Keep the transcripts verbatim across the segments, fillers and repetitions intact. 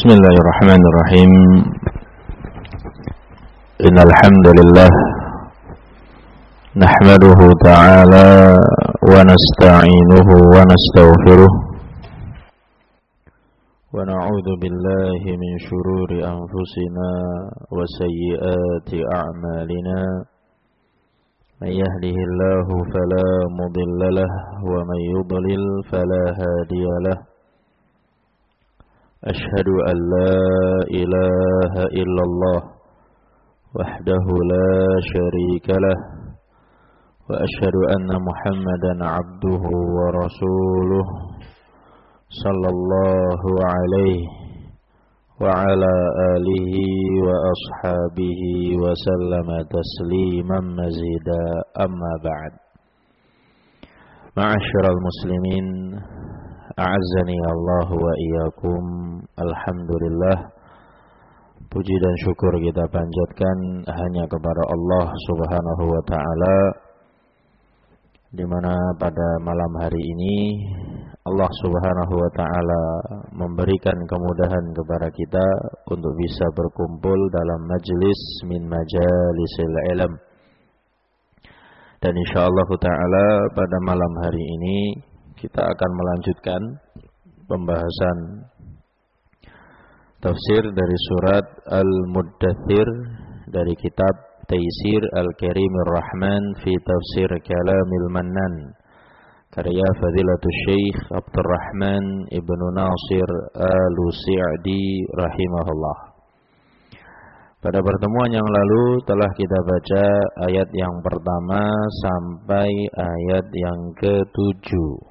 Bismillahirrahmanirrahim. Innal hamdalillah nahmaduhu ta'ala wa nasta'inuhu wa nastaghfiruh wa na'udzu billahi min shururi anfusina wa sayyiati a'malina. May yahdihillahu fala mudilla lahu wa may yudlil fala hadiya lahu. أشهد أن لا إله إلا الله وحده لا شريك له وأشهد أن محمدا عبده ورسوله صلى الله عليه وعلى آله وأصحابه وسلم تسليما مزيدا. أما بعد. معاشر المسلمين, a'azzani Allah wa iyyakum. Alhamdulillah, puji dan syukur kita panjatkan hanya kepada Allah Subhanahu wa taala, di mana pada malam hari ini Allah Subhanahu wa taala memberikan kemudahan kepada kita untuk bisa berkumpul dalam majlis min majalisil ilm. Dan insyaallah taala pada malam hari ini kita akan melanjutkan pembahasan tafsir dari surat Al-Muddathir dari kitab Taysir Al-Karimir Rahman fi Tafsir Kalamil Mannan, karya Fadilatul Syekh Abdurrahman Ibnu Nasir Al-Sa'di rahimahullah. Pada pertemuan yang lalu telah kita baca ayat yang pertama sampai ayat yang ketujuh,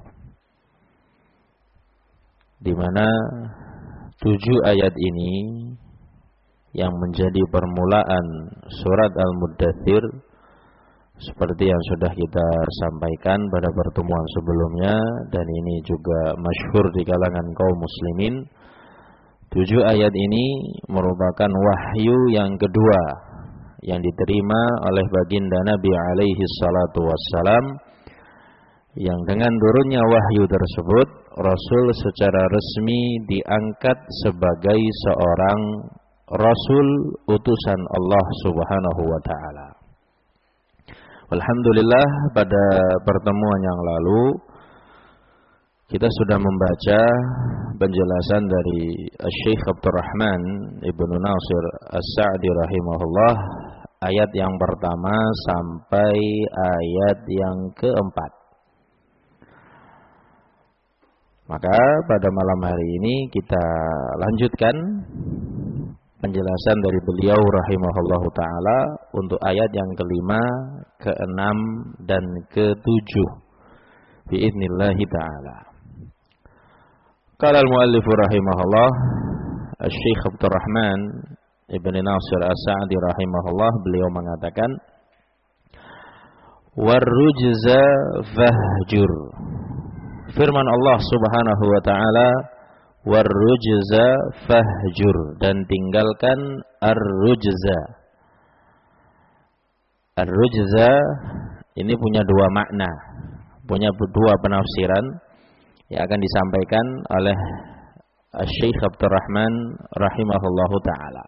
di mana tujuh ayat ini yang menjadi permulaan surat Al-Muddathir, seperti yang sudah kita sampaikan pada pertemuan sebelumnya, dan ini juga masyhur di kalangan kaum muslimin. Tujuh ayat ini merupakan wahyu yang kedua yang diterima oleh baginda Nabi alaihi salatu wassalam, yang dengan turunnya wahyu tersebut Rasul secara resmi diangkat sebagai seorang Rasul utusan Allah Subhanahu wa ta'ala. Alhamdulillah, pada pertemuan yang lalu kita sudah membaca penjelasan dari Syekh Abdurrahman Ibnu Nasir As-Sa'di rahimahullah, ayat yang pertama sampai ayat yang keempat. Maka pada malam hari ini kita lanjutkan penjelasan dari beliau rahimahullahu ta'ala untuk ayat yang kelima, keenam, dan ketujuh bi'idnillahi ta'ala. Qala al-muallifu rahimahullah, Syekh Abdurrahman Ibn Nasir As-Sa'di rahimahullah, beliau mengatakan, warrujza fahjur. Firman Allah Subhanahu wa taala, warrujza fahjur, dan tinggalkan ar-rujza. Ar-rujza ini punya dua makna, punya dua penafsiran yang akan disampaikan oleh Syekh Abdurrahman rahimahullahu taala.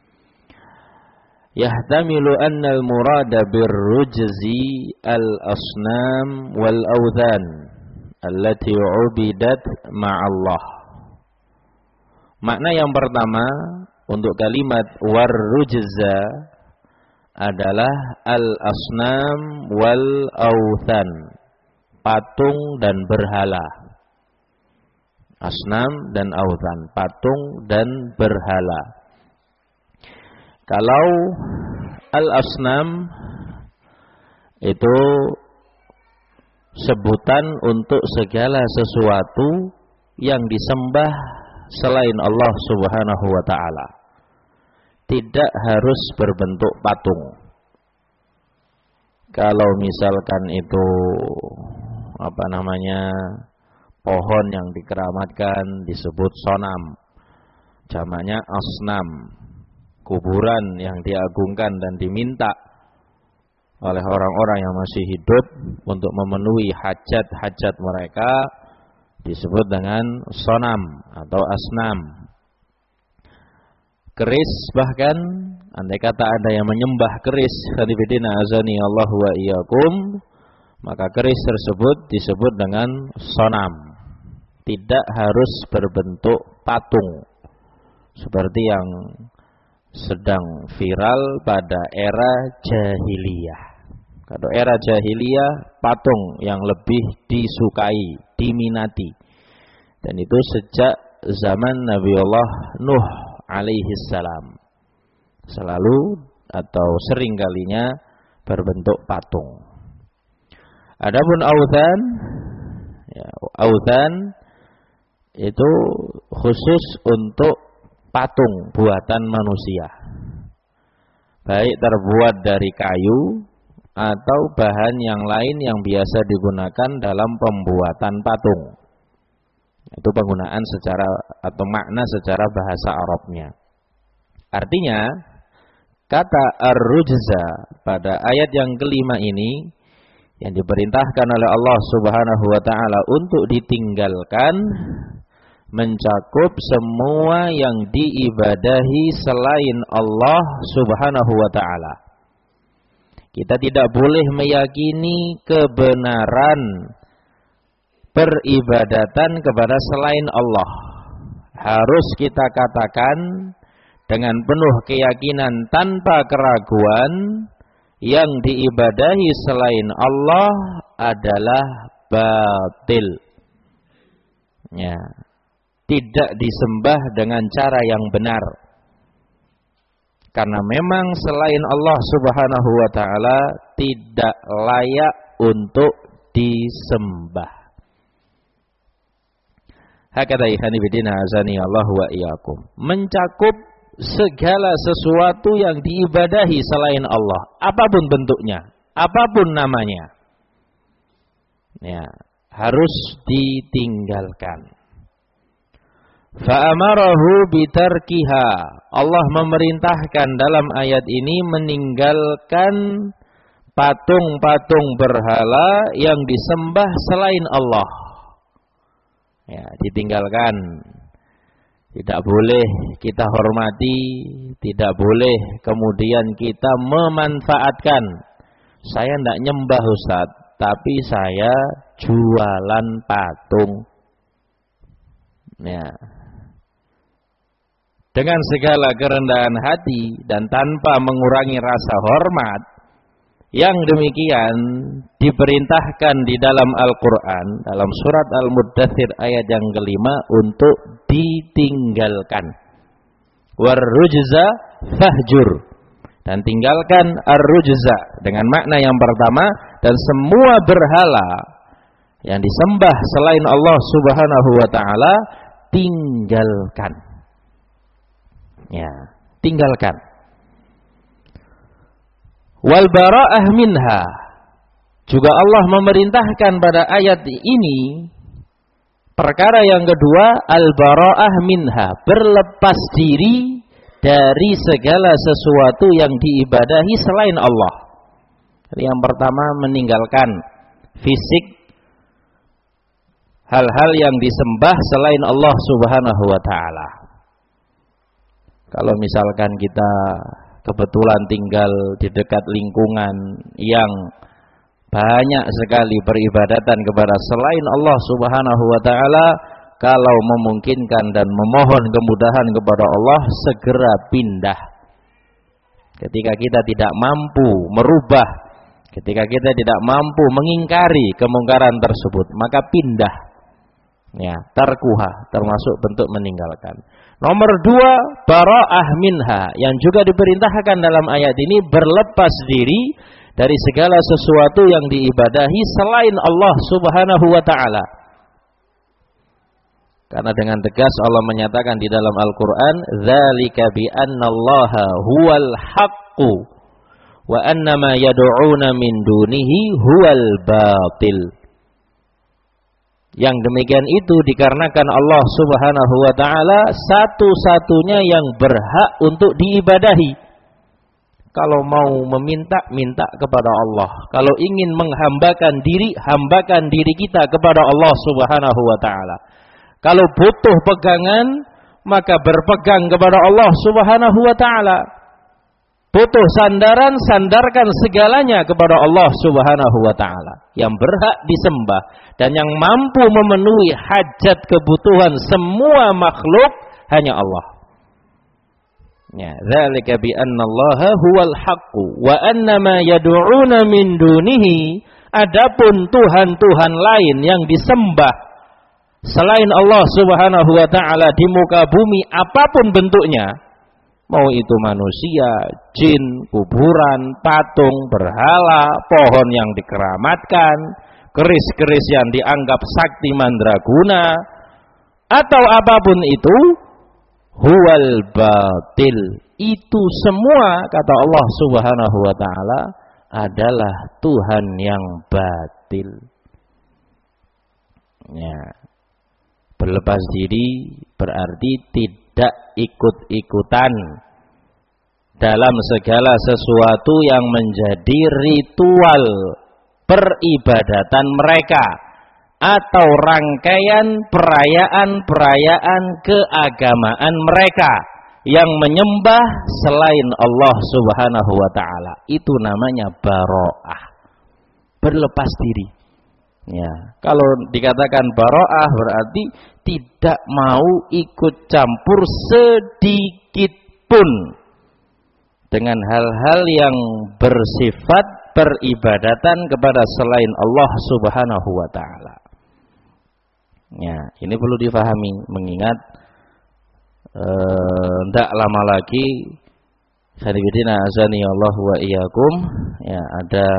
Yahtamilu anna al-murada bir-rujzi al-asnam wal-awdhan allati ubidat ma'allah. Makna yang pertama untuk kalimat warrujza adalah al-asnam wal-awthan, patung dan berhala. Asnam dan awthan, patung dan berhala. Kalau al-asnam itu sebutan untuk segala sesuatu yang disembah selain Allah Subhanahu wa ta'ala, tidak harus berbentuk patung. Kalau misalkan itu apa namanya pohon yang dikeramatkan disebut sonam, jamaknya asnam. Kuburan yang diagungkan dan diminta oleh orang-orang yang masih hidup untuk memenuhi hajat-hajat mereka disebut dengan sonam atau asnam. keris, bahkan andai kata ada yang menyembah keris, khadibidina azani Allah wa iyyakum, maka keris tersebut disebut dengan sonam. Tidak harus berbentuk patung seperti yang sedang viral pada era jahiliyah. Kalau era jahiliyah, patung yang lebih disukai, diminati. Dan itu sejak zaman Nabi Allah Nuh alaihi salam. Selalu atau sering kalinya berbentuk patung. Adapun authan, ya, authan itu khusus untuk patung buatan manusia. Baik terbuat dari kayu atau bahan yang lain yang biasa digunakan dalam pembuatan patung. Itu penggunaan secara atau makna secara bahasa Arabnya. Artinya, kata ar-rujza pada ayat yang kelima ini yang diperintahkan oleh Allah Subhanahu wa taala untuk ditinggalkan mencakup semua yang diibadahi selain Allah Subhanahu wa taala. Kita tidak boleh meyakini kebenaran peribadatan kepada selain Allah. Harus kita katakan dengan penuh keyakinan tanpa keraguan, yang diibadahi selain Allah adalah batil. Ya, tidak disembah dengan cara yang benar. Karena memang selain Allah Subhanahu wa taala tidak layak untuk disembah. Hakadha ikhwani bidina azani Allah wa iyyakum. Mencakup segala sesuatu yang diibadahi selain Allah, apapun bentuknya, apapun namanya. Ya, harus ditinggalkan. Fa'amarahu bitarkiha. Allah memerintahkan dalam ayat ini meninggalkan patung-patung berhala yang disembah selain Allah. Ya, ditinggalkan. Tidak boleh kita hormati, tidak boleh kemudian kita memanfaatkan. Saya tidak nyembah Ustaz, tapi saya jualan patung. Ya. Dengan segala kerendahan hati dan tanpa mengurangi rasa hormat, yang demikian diperintahkan di dalam Al-Quran, dalam surat Al-Muddathir ayat yang kelima untuk ditinggalkan. War-rujza fahjur. Dan tinggalkan ar-rujza dengan makna yang pertama, dan semua berhala yang disembah selain Allah Subhanahu wa taala tinggalkan. Ya, tinggalkan. Wal bara'ah minha. Juga Allah memerintahkan pada ayat ini perkara yang kedua, al bara'ah minha, berlepas diri dari segala sesuatu yang diibadahi selain Allah. Jadi yang pertama meninggalkan fisik hal-hal yang disembah selain Allah Subhanahu wa taala. Kalau misalkan kita kebetulan tinggal di dekat lingkungan yang banyak sekali peribadatan kepada selain Allah Subhanahu wa taala, kalau memungkinkan dan memohon kemudahan kepada Allah, segera pindah. Ketika kita tidak mampu merubah, ketika kita tidak mampu mengingkari kemungkaran tersebut, maka pindah. Ya, tarkuha termasuk bentuk meninggalkan. Nomor dua, bara'ah minha, yang juga diperintahkan dalam ayat ini berlepas diri dari segala sesuatu yang diibadahi selain Allah Subhanahu wa taala. Karena dengan tegas Allah menyatakan di dalam Al-Qur'an, "Dzalika bi annallaha huwal haqqu wa annama yad'una min dunihi huwal batil." Yang demikian itu dikarenakan Allah Subhanahu wa taala satu-satunya yang berhak untuk diibadahi. Kalau mau meminta, minta kepada Allah. Kalau ingin menghambakan diri, hambakan diri kita kepada Allah Subhanahu wa taala. Kalau butuh pegangan, maka berpegang kepada Allah Subhanahu wa taala. Butuh sandaran, sandarkan segalanya kepada Allah Subhanahu wa taala yang berhak disembah dan yang mampu memenuhi hajat kebutuhan semua makhluk hanya Allah. Ya, dzalika bi anna Allah huwal haqqu wa anna ma yad'una min dunihi, adapun tuhan-tuhan lain yang disembah selain Allah Subhanahu wa taala di muka bumi apapun bentuknya, mau itu manusia, jin, kuburan, patung, berhala, pohon yang dikeramatkan, keris-keris yang dianggap sakti mandraguna, atau apapun itu, huwal batil. Itu semua, kata Allah Subhanahu wa taala, adalah Tuhan yang batil. Ya. Berlepas diri berarti tidak ikut-ikutan dalam segala sesuatu yang menjadi ritual peribadatan mereka atau rangkaian perayaan-perayaan keagamaan mereka yang menyembah selain Allah Subhanahu wa taala. Itu namanya bara'ah, berlepas diri. Ya, kalau dikatakan bara'ah berarti tidak mau ikut campur sedikit pun dengan hal-hal yang bersifat peribadatan kepada selain Allah Subhanahu wa taala. Ya, ini perlu difahami, mengingat tidak eh, lama lagi khadibidina azani Allah wa iyyakum, ya, ada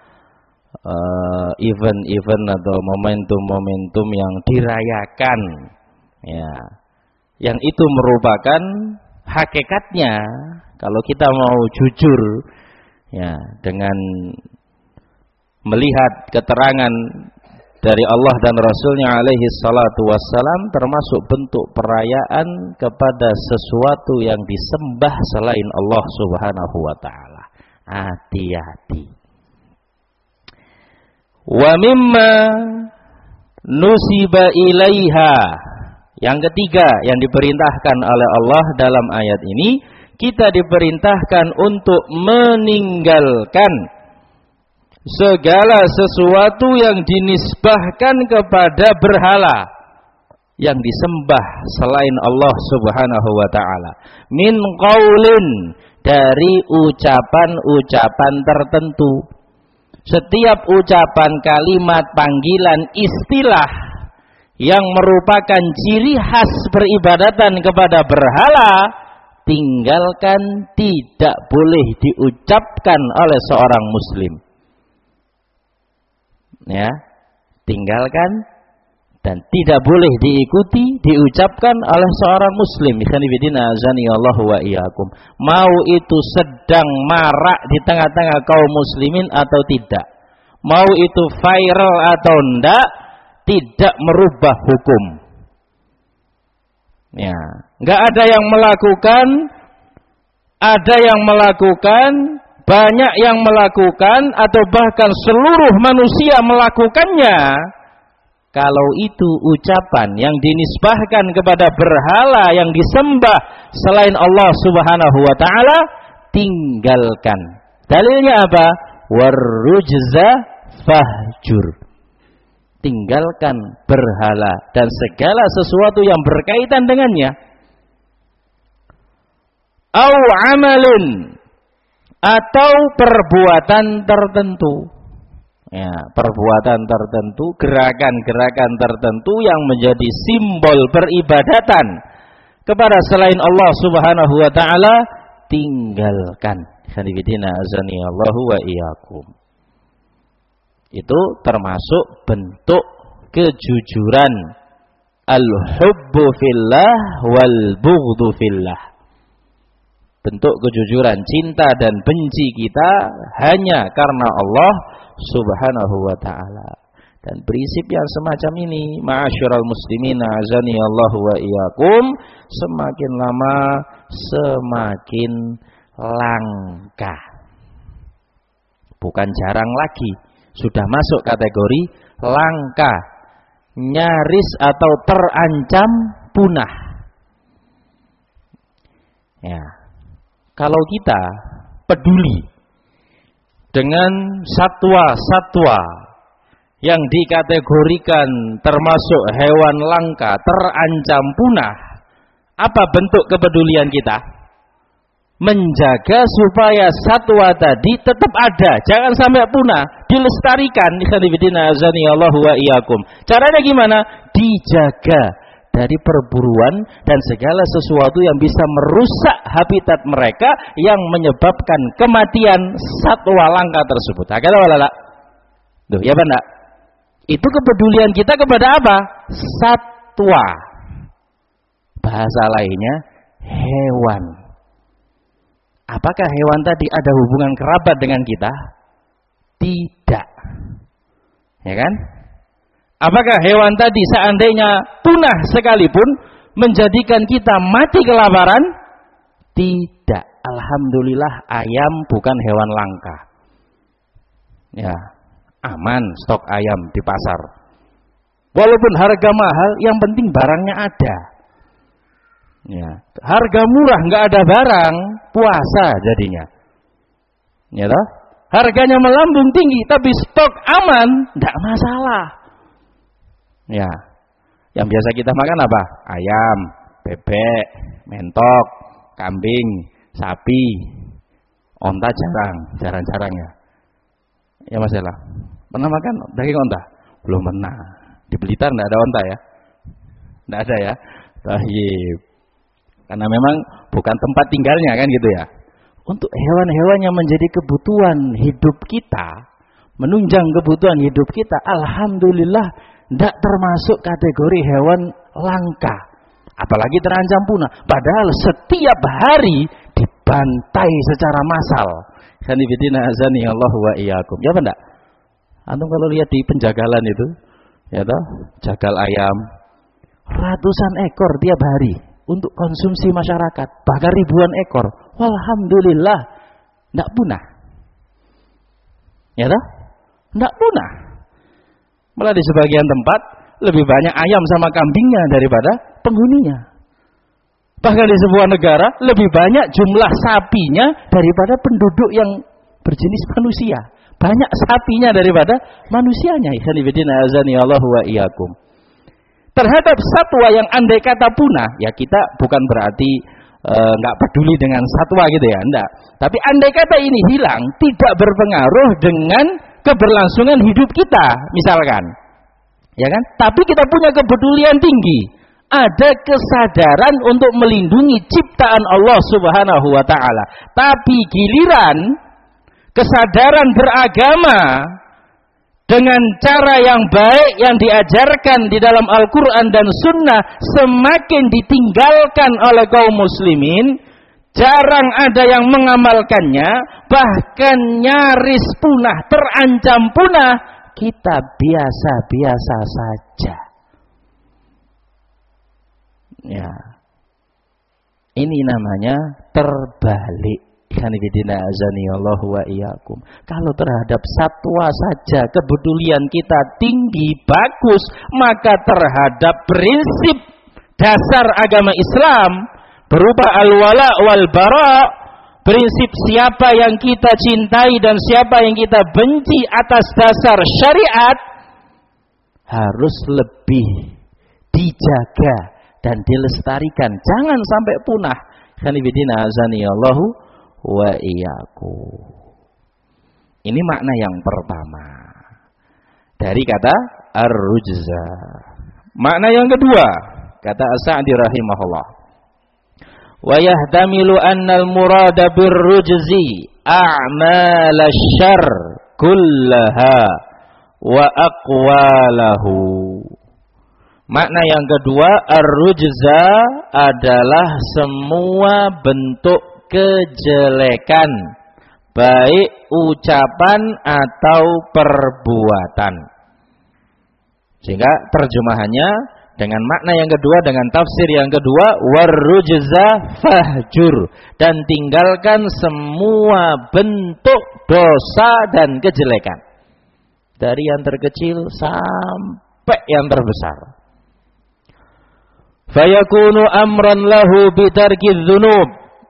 event-event uh, atau momentum-momentum yang dirayakan, ya, yang itu merupakan hakikatnya kalau kita mau jujur, ya, dengan melihat keterangan dari Allah dan Rasulnya alaihi salatu wassalam, termasuk bentuk perayaan kepada sesuatu yang disembah selain Allah Subhanahu wa taala. Hati-hati. Wa mimma nusiba ilaiha, yang ketiga yang diperintahkan oleh Allah dalam ayat ini, kita diperintahkan untuk meninggalkan segala sesuatu yang dinisbahkan kepada berhala yang disembah selain Allah Subhanahu wa taala, min qaulin, dari ucapan-ucapan tertentu. Setiap ucapan, kalimat, panggilan, istilah yang merupakan ciri khas peribadatan kepada berhala, tinggalkan, tidak boleh diucapkan oleh seorang muslim. Ya, tinggalkan dan tidak boleh diikuti, diucapkan oleh seorang muslim. Ikhwanifidina azani Allah wa iyyakum. Mau itu sedang marak di tengah-tengah kaum muslimin atau tidak, mau itu viral atau tidak, tidak merubah hukum. Ya, enggak ada yang melakukan, ada yang melakukan, banyak yang melakukan, atau bahkan seluruh manusia melakukannya. Kalau itu ucapan yang dinisbahkan kepada berhala yang disembah selain Allah Subhanahu wa taala, tinggalkan. Dalilnya apa? Warrujza fahjur. Tinggalkan berhala dan segala sesuatu yang berkaitan dengannya. Au amalin, atau perbuatan tertentu. Ya, perbuatan tertentu, gerakan-gerakan tertentu yang menjadi simbol peribadatan kepada selain Allah Subhanahu wa taala, tinggalkan. Khadibidina azani Allahu wa iyyakum. Itu termasuk bentuk kejujuran, al-hubbu fillah wal bughdhu fillah. Bentuk kejujuran, cinta dan benci kita hanya karena Allah Subhanahu wa ta'ala. Dan prinsip yang semacam ini, ma'asyiral muslimin azani Allah wa iyyakum, semakin lama semakin langka. Bukan jarang lagi, sudah masuk kategori langka, nyaris atau terancam punah. Ya. Kalau kita peduli dengan satwa-satwa yang dikategorikan termasuk hewan langka, terancam punah, apa bentuk kepedulian kita? Menjaga supaya satwa tadi tetap ada, jangan sampai punah, dilestarikan. Caranya gimana? Dijaga dari perburuan dan segala sesuatu yang bisa merusak habitat mereka yang menyebabkan kematian satwa langka tersebut. Ada wala? Duh, ya Pak? Itu kepedulian kita kepada apa? Satwa. Bahasa lainnya hewan. Apakah hewan tadi ada hubungan kerabat dengan kita? Tidak. Ya kan? Apakah hewan tadi seandainya punah sekalipun menjadikan kita mati kelaparan? Tidak. Alhamdulillah ayam bukan hewan langka. Ya, aman stok ayam di pasar. Walaupun harga mahal, yang penting barangnya ada. Ya, harga murah nggak ada barang, puasa jadinya. Ya toh? Harganya melambung tinggi tapi stok aman, nggak masalah. Ya, yang biasa kita makan apa? Ayam, bebek, mentok, kambing, sapi, onta jarang, jarang-jarang ya. Ya Mas Ella, pernah makan daging onta? Belum pernah. Di Blitar nggak ada onta ya? Nggak ada ya? Tahib. Karena memang bukan tempat tinggalnya kan gitu ya. Untuk hewan-hewan yang menjadi kebutuhan hidup kita, menunjang kebutuhan hidup kita, alhamdulillah tidak termasuk kategori hewan langka, apalagi terancam punah. Padahal setiap hari dibantai secara massal. Sanibidina azani Allah wa iyyakum. Ya apa enggak? Antum kalau lihat di penjagalan itu, ya toh, jagal ayam ratusan ekor tiap hari untuk konsumsi masyarakat, bahkan ribuan ekor. Walhamdulillah enggak punah. Ya toh? Enggak punah. Malah di sebagian tempat lebih banyak ayam sama kambingnya daripada penghuninya. Bahkan di sebuah negara lebih banyak jumlah sapinya daripada penduduk yang berjenis manusia. Banyak sapinya daripada manusianya. Allah wa iyyakum. Terhadap satwa yang andai kata punah, ya kita bukan berarti nggak e, peduli dengan satwa gitu ya, enggak. Tapi andai kata ini hilang, tidak berpengaruh dengan keberlangsungan hidup kita, misalkan, ya kan? Tapi kita punya kepedulian tinggi, ada kesadaran untuk melindungi ciptaan Allah Subhanahu Wa Taala. Tapi giliran kesadaran beragama dengan cara yang baik yang diajarkan di dalam Al-Quran dan Sunnah semakin ditinggalkan oleh kaum muslimin, jarang ada yang mengamalkannya, bahkan nyaris punah, terancam punah, kita biasa-biasa saja. Ya, ini namanya terbalik. Allah wa iyyakum. Kalau terhadap satwa saja kepedulian kita tinggi, bagus, maka terhadap prinsip dasar agama Islam berupa al-wala wal bara, prinsip siapa yang kita cintai dan siapa yang kita benci atas dasar syariat, harus lebih dijaga dan dilestarikan, jangan sampai punah. Khanibidina azani Allahu wa iyyakum. Ini makna yang pertama dari kata ar-rujza. Makna yang kedua, kata As-Sa'di rahimahullah, wa yahtamilu annal murada birrujzi a'mal asy-syarr kullaha wa aqwalahu. Makna yang kedua, ar-rujza adalah semua bentuk kejelekan, baik ucapan atau perbuatan. Sehingga terjemahannya dengan makna yang kedua, dengan tafsir yang kedua, warrujza fahjur, dan tinggalkan semua bentuk dosa dan kejelekan, dari yang terkecil sampai yang terbesar. Fayakunu amran lahu bitarki dzunub,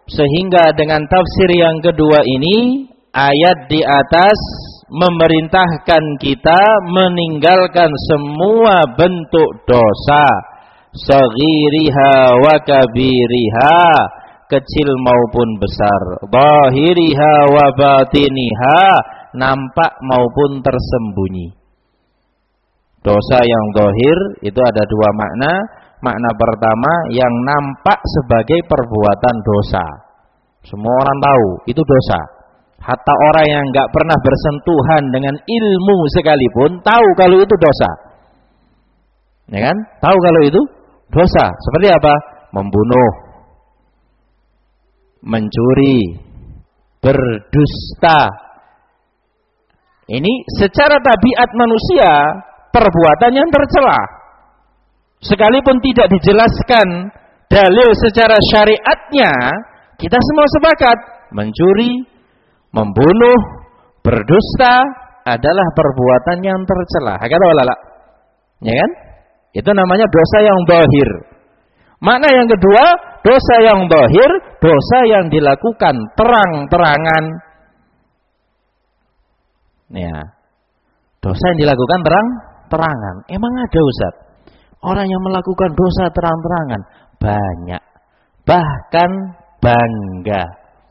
Sehingga dengan tafsir yang kedua ini, ayat di atas memerintahkan kita meninggalkan semua bentuk dosa, saghiriha wa kabiriha, kecil maupun besar, zahiriha wa batiniha, nampak maupun tersembunyi. Dosa yang zahir itu ada dua makna. Makna pertama yang nampak sebagai perbuatan dosa. Semua orang tahu itu dosa. Hatta orang yang enggak pernah bersentuhan dengan ilmu sekalipun tahu kalau itu dosa. Ya kan? Tahu kalau itu dosa. Seperti apa? Membunuh, mencuri, berdusta. Ini secara tabiat manusia perbuatan yang tercela. Sekalipun tidak dijelaskan dalil secara syariatnya, kita semua sepakat mencuri, membunuh, berdusta adalah perbuatan yang tercela. Kata ulama, ya kan? Itu namanya dosa yang zahir. Makna yang kedua, dosa yang zahir, dosa yang dilakukan terang-terangan. Ya. Dosa yang dilakukan terang-terangan. Emang ada, Ustaz? Orang yang melakukan dosa terang-terangan banyak, bahkan bangga.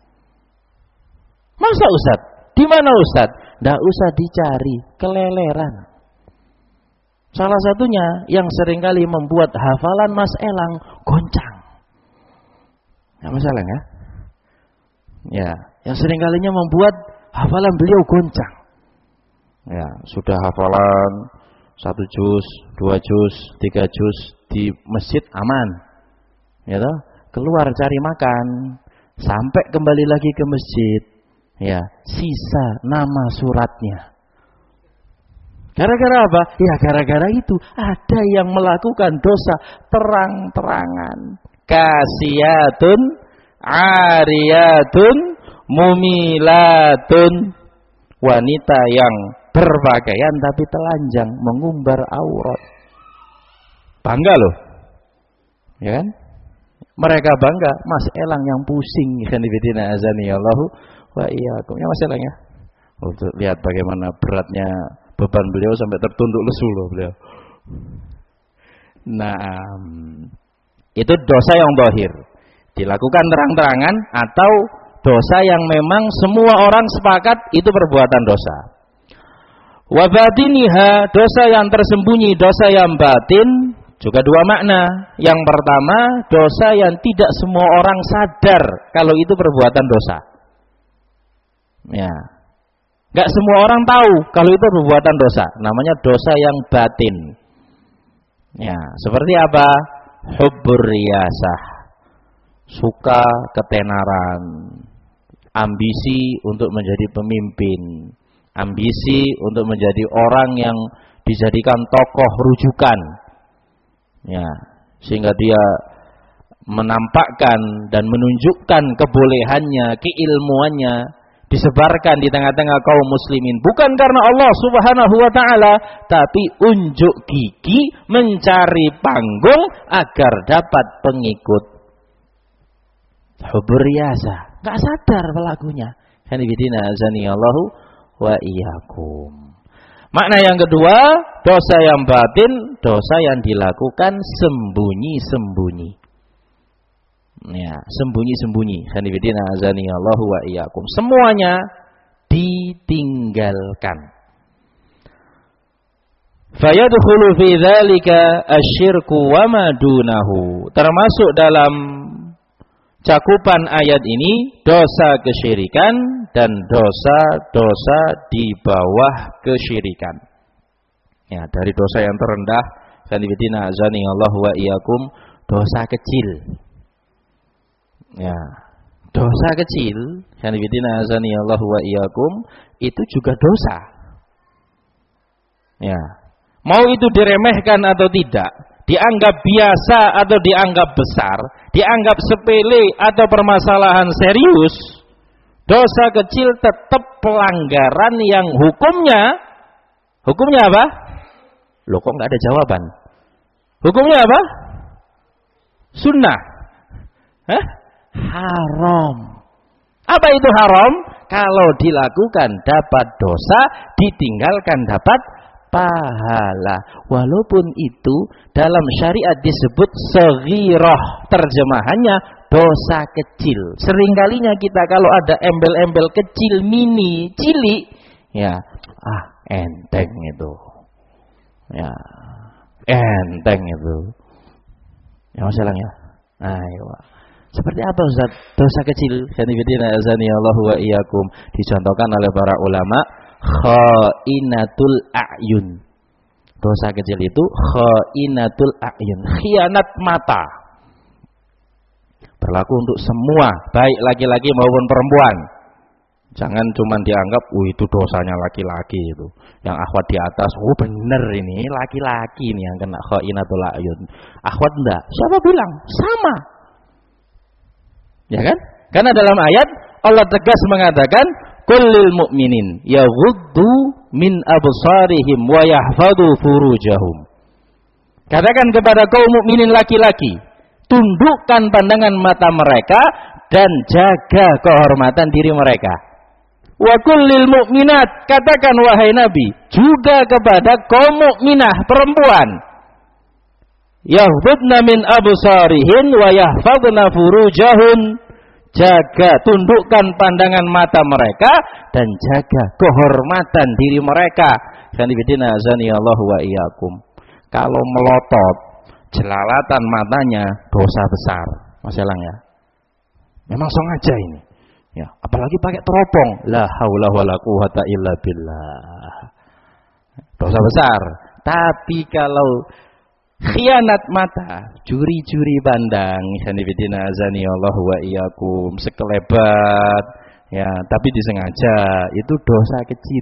Masa Ustaz? Di mana Ustaz? Nggak usah dicari, keleleran. Salah satunya yang seringkali membuat hafalan Mas Elang goncang. Nggak masalah ya? Ya, yang seringkalinya membuat hafalan beliau goncang. Ya, sudah hafalan satu juz, dua juz, tiga juz di masjid aman, ya toh? Keluar cari makan, sampai kembali lagi ke masjid, ya sisa nama suratnya. Gara-gara apa? Ya gara-gara itu ada yang melakukan dosa terang-terangan. Kasiyatun, ariyatun, mumilatun, wanita yang berpakaian tapi telanjang, mengumbar aurat. Bangga loh, ya kan? Mereka bangga, Mas Elang yang pusing. Khanifidina azani Allahu wa iyyakum. Ya Mas Elang ya. Untuk lihat bagaimana beratnya beban beliau sampai tertunduk lesu loh beliau. Nah, itu dosa yang zahir, dilakukan terang-terangan, atau dosa yang memang semua orang sepakat itu perbuatan dosa. Wa batiniha, dosa yang tersembunyi, dosa yang batin, juga dua makna. Yang pertama, dosa yang tidak semua orang sadar kalau itu perbuatan dosa. Ya, nggak semua orang tahu kalau itu perbuatan dosa. Namanya dosa yang batin. Ya, seperti apa? Hubbur riyasah, suka ketenaran, ambisi untuk menjadi pemimpin, ambisi untuk menjadi orang yang dijadikan tokoh rujukan, ya, sehingga dia menampakkan dan menunjukkan kebolehannya, keilmuannya, disebarkan di tengah-tengah kaum muslimin, bukan karena Allah Subhanahu wa taala, tapi unjuk gigi mencari panggung agar dapat pengikut. Hubbur riyasah, enggak sadar pelakunya. Hanifidina azani Allahu wa iyyakum. Makna yang kedua, dosa yang batin, dosa yang dilakukan sembunyi-sembunyi. Ya, sembunyi-sembunyi. Hanifidina azani Allahu wa iyyakum. Semuanya ditinggalkan. Fayadkhulu fi dzalika asyirku wa ma dunahu. Termasuk dalam cakupan ayat ini dosa kesyirikan dan dosa-dosa di bawah kesyirikan. Ya, dari dosa yang terendah, sanibidina azani Allah wa iyyakum, dosa kecil. Ya, dosa kecil, sanibidina azani Allah wa iyyakum, itu juga dosa. Ya, mau itu diremehkan atau tidak, dianggap biasa atau dianggap besar, dianggap sepele atau permasalahan serius, dosa kecil tetap pelanggaran yang hukumnya, hukumnya apa? Loh, kok nggak ada jawaban? Hukumnya apa? Sunnah. Hah? haram. Apa itu haram? Kalau dilakukan dapat dosa, ditinggalkan dapat pahala. Walaupun itu dalam syariat disebut saghirah, terjemahannya dosa kecil. Seringkalinya kita kalau ada embel-embel kecil, mini, cilik, ya, ah enteng itu. Ya, enteng itu. Ya masalah ya. Ayo. Seperti apa Ustaz? Dosa kecil. Khanifidina azani Allah wa iyyakum. Dicontohkan oleh para ulama, khainatul a'yun. Dosa kecil itu khainatul a'yun, khianat mata. Berlaku untuk semua, baik laki-laki maupun perempuan. Jangan cuma dianggap, "Oh, itu dosanya laki-laki itu." Yang akhwat di atas, "Oh, bener ini laki-laki nih yang kena khainatul a'yun." Akhwat enggak. Siapa bilang? Sama. Ya kan? Karena dalam ayat Allah tegas mengatakan, "Kullil mu'minin yaghuddu min absarihim wa yahfadhu furujahum." Katakan kepada kaum mukminin laki-laki, tundukkan pandangan mata mereka dan jaga kehormatan diri mereka. Wa kullil mu'minat, katakan wahai Nabi juga kepada kaum mukminah perempuan, yaghudna min absarihin wa yahfadna furujahun, jaga, tundukkan pandangan mata mereka dan jaga kehormatan diri mereka. Khanifidina azani Allah wa iyyakum. Kalau melotot, jelalatan matanya dosa besar. Masalahnya memang sengaja ini. Ya, apalagi pakai teropong. La haula wala quwata illa billah. Dosa besar. Tapi kalau khianat mata, juri-juri pandang, khanifidina azani Allah wa iyyakum, sekelebat, ya, tapi disengaja, itu dosa kecil.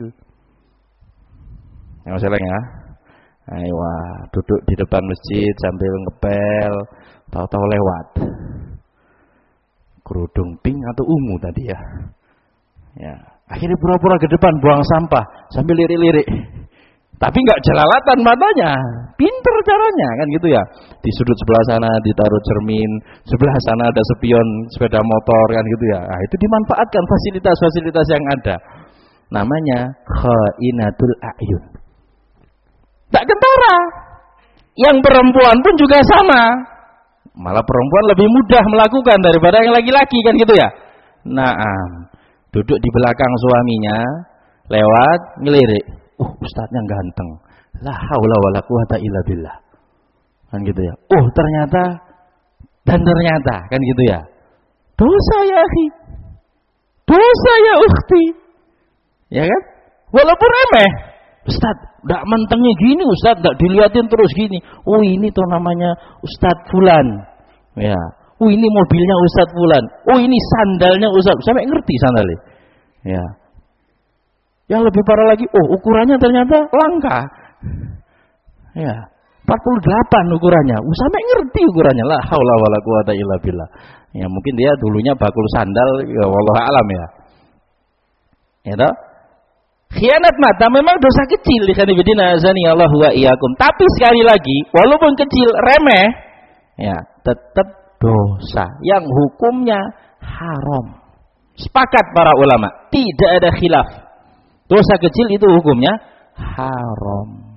Yang masalahnya, ayo, duduk di depan masjid sambil ngepel, tahu-tahu lewat. Kerudung pink atau ungu tadi ya. Ya, akhirnya pura-pura ke depan buang sampah sambil lirik-lirik. Tapi nggak jelalatan matanya, pinter caranya kan gitu ya. Di sudut sebelah sana ditaruh cermin, sebelah sana ada spion sepeda motor kan gitu ya. Nah, itu dimanfaatkan fasilitas-fasilitas yang ada. Namanya khainatul a'yun. Tak kentara. Yang perempuan pun juga sama. Malah perempuan lebih mudah melakukan daripada yang laki-laki kan gitu ya. Naam, duduk di belakang suaminya, lewat ngelirik. Uh, ustadznya ganteng. La haula wala quwata illa billah. Kan gitu ya. Oh, ternyata dan ternyata kan gitu ya. Dosa ya akhi. Dosa ya ukhti. Ya kan? Walaupun remeh. Ustadz, enggak mentengnya gini, Ustadz, enggak dilihatin terus gini. Oh, ini tuh namanya Ustadz fulan. Ya. Oh, ini mobilnya Ustadz fulan. Oh, ini sandalnya Ustadz. Sampai ngerti sandalnya. Ya. Yang lebih parah lagi, oh ukurannya ternyata langka. Ya, empat puluh delapan ukurannya. Uh, sampai ngerti ukurannya. La haula wala quwata illa billah. Ya, mungkin dia dulunya bakul sandal, ya wallahu alam ya. Ya toh? Khianat mata memang dosa kecil, khanifidina azani Allah wa iyyakum. Tapi sekali lagi, walaupun kecil remeh, ya, tetap dosa yang hukumnya haram. Sepakat para ulama, tidak ada khilaf. Dosa kecil itu hukumnya haram.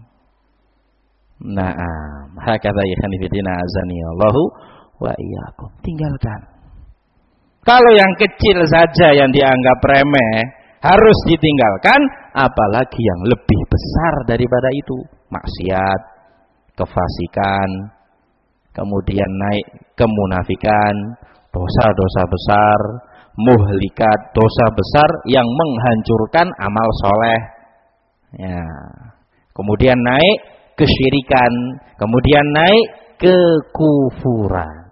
Naam, hakadha khanifidina azani Allahu wa iyyakum. Tinggalkan. Kalau yang kecil saja yang dianggap remeh harus ditinggalkan, apalagi yang lebih besar daripada itu. Maksiat, kefasikan, kemudian naik kemunafikan, dosa-dosa besar, muhlikat, dosa besar yang menghancurkan amal soleh. Ya. Kemudian naik kesyirikan, kemudian naik kekufuran.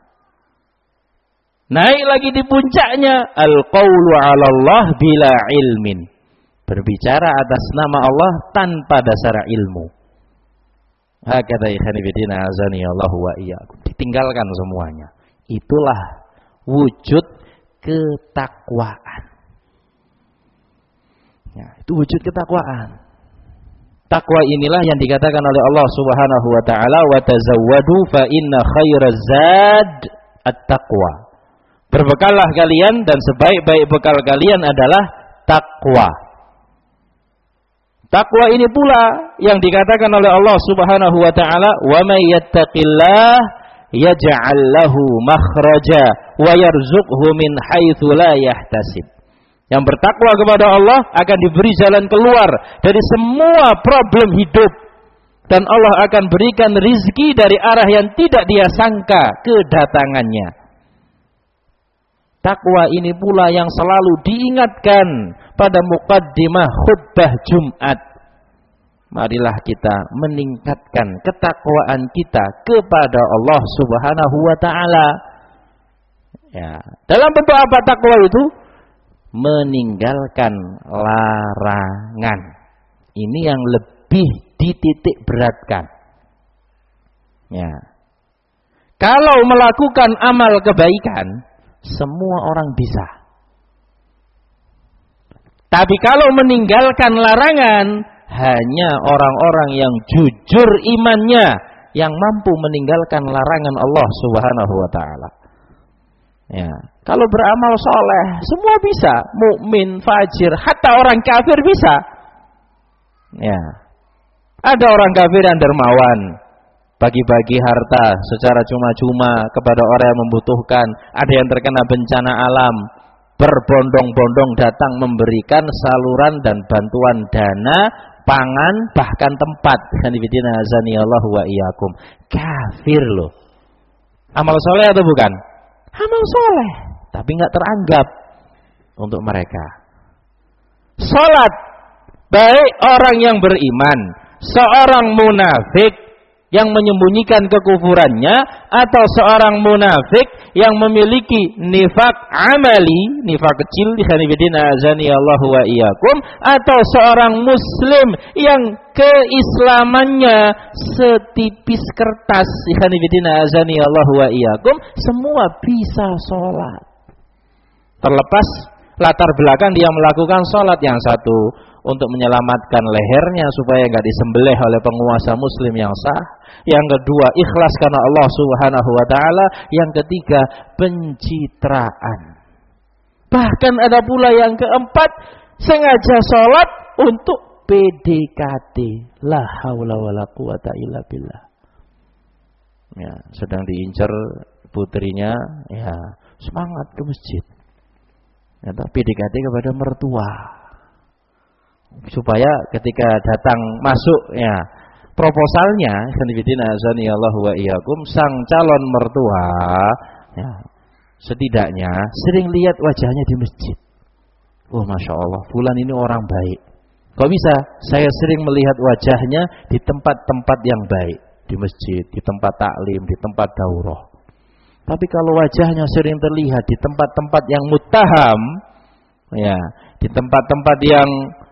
Naik lagi di puncaknya al-qaulu 'ala Allah bila ilmin. Berbicara atas nama Allah tanpa dasar ilmu. Hakadha khanifidina azani Allah wa iyyakum. Ditinggalkan semuanya. Itulah wujud ketakwaan. Ya, itu wujud ketakwaan. Takwa inilah yang dikatakan oleh Allah Subhanahu wa taala, wa tazawwadu fa inna khairaz zad at-taqwa. Berbekallah kalian dan sebaik-baik bekal kalian adalah takwa. Takwa ini pula yang dikatakan oleh Allah Subhanahu wa taala, "Wa may yattaqillah yaj'al lahu makhraja wa yarzuqhu min haitsu la yahtasib." Yang bertakwa kepada Allah akan diberi jalan keluar dari semua problem hidup, dan Allah akan berikan rizki dari arah yang tidak dia sangka kedatangannya. Takwa ini pula yang selalu diingatkan pada muqaddimah khutbah Jumat. Marilah kita meningkatkan ketakwaan kita kepada Allah Subhanahu wa taala. Ya, dalam bentuk apa takwa itu? Meninggalkan larangan. Ini yang lebih dititik beratkan. Ya. Kalau melakukan amal kebaikan, semua orang bisa. Tapi kalau meninggalkan larangan, hanya orang-orang yang jujur imannya yang mampu meninggalkan larangan Allah Subhanahu wa taala. Ya, kalau beramal soleh semua bisa, mukmin, fajir, hatta orang kafir bisa. Ya. Ada orang kafir yang dermawan, bagi-bagi harta secara cuma-cuma kepada orang yang membutuhkan. Ada yang terkena bencana alam, berbondong-bondong datang memberikan saluran dan bantuan dana, pangan, bahkan tempat. Hanifidina azani Allah wa iyyakum. Kafir loh. Amal soleh atau bukan? Amal soleh, tapi nggak teranggap untuk mereka. Salat, baik orang yang beriman, seorang munafik yang menyembunyikan kekufurannya, atau seorang munafik yang memiliki nifak amali, nifak kecil, hanifidina azani Allah wa iyyakum, atau seorang muslim yang keislamannya setipis kertas, hanifidina azani Allah wa iyyakum, semua bisa sholat. Terlepas latar belakang dia melakukan sholat, yang satu untuk menyelamatkan lehernya supaya enggak disembelih oleh penguasa muslim yang sah, yang kedua ikhlas karena Allah Subhanahu wa taala, yang ketiga pencitraan. Bahkan ada pula yang keempat, sengaja sholat untuk P D K T. La haula wala quwata illa billah. Ya, sedang diincar putrinya, ya, semangat ke masjid. Ya, P D K T kepada mertua. Supaya ketika datang masuk ya proposalnya, sanibidina azani Allah wa iyyakum, sang calon mertua ya, setidaknya sering lihat wajahnya di masjid. Oh masya Allah, fulan ini orang baik. Kok bisa? Saya sering melihat wajahnya di tempat-tempat yang baik, di masjid, di tempat taklim, di tempat daurah. Tapi kalau wajahnya sering terlihat di tempat-tempat yang muttaham, ya, di tempat-tempat yang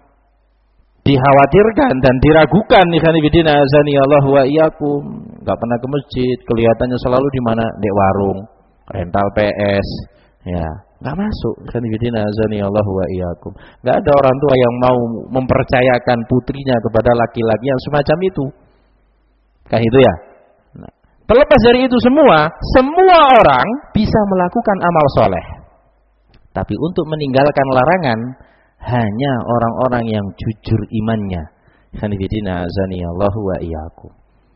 dikhawatirkan dan diragukan, ikhwanifidina azani Allah wa iyyakum, enggak pernah ke masjid, kelihatannya selalu di mana? Di warung, rental P S, ya, enggak masuk, ikhwanifidina azani Allah wa iyyakum. Enggak ada orang tua yang mau mempercayakan putrinya kepada laki-laki yang semacam itu. Kan itu ya. Nah, terlepas dari itu semua, semua orang bisa melakukan amal soleh. Tapi untuk meninggalkan larangan hanya orang-orang yang jujur imannya. Hanifidina azani Allahu wa iyyakum.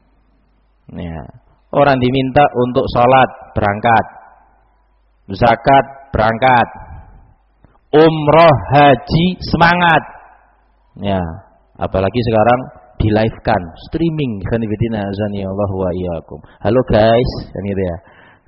Ya, orang diminta untuk sholat berangkat, zakat berangkat, umroh haji semangat. Ya, apalagi sekarang di live kan, streaming. Hanifidina azani Allahu wa iyyakum. Halo guys, kan gitu ya.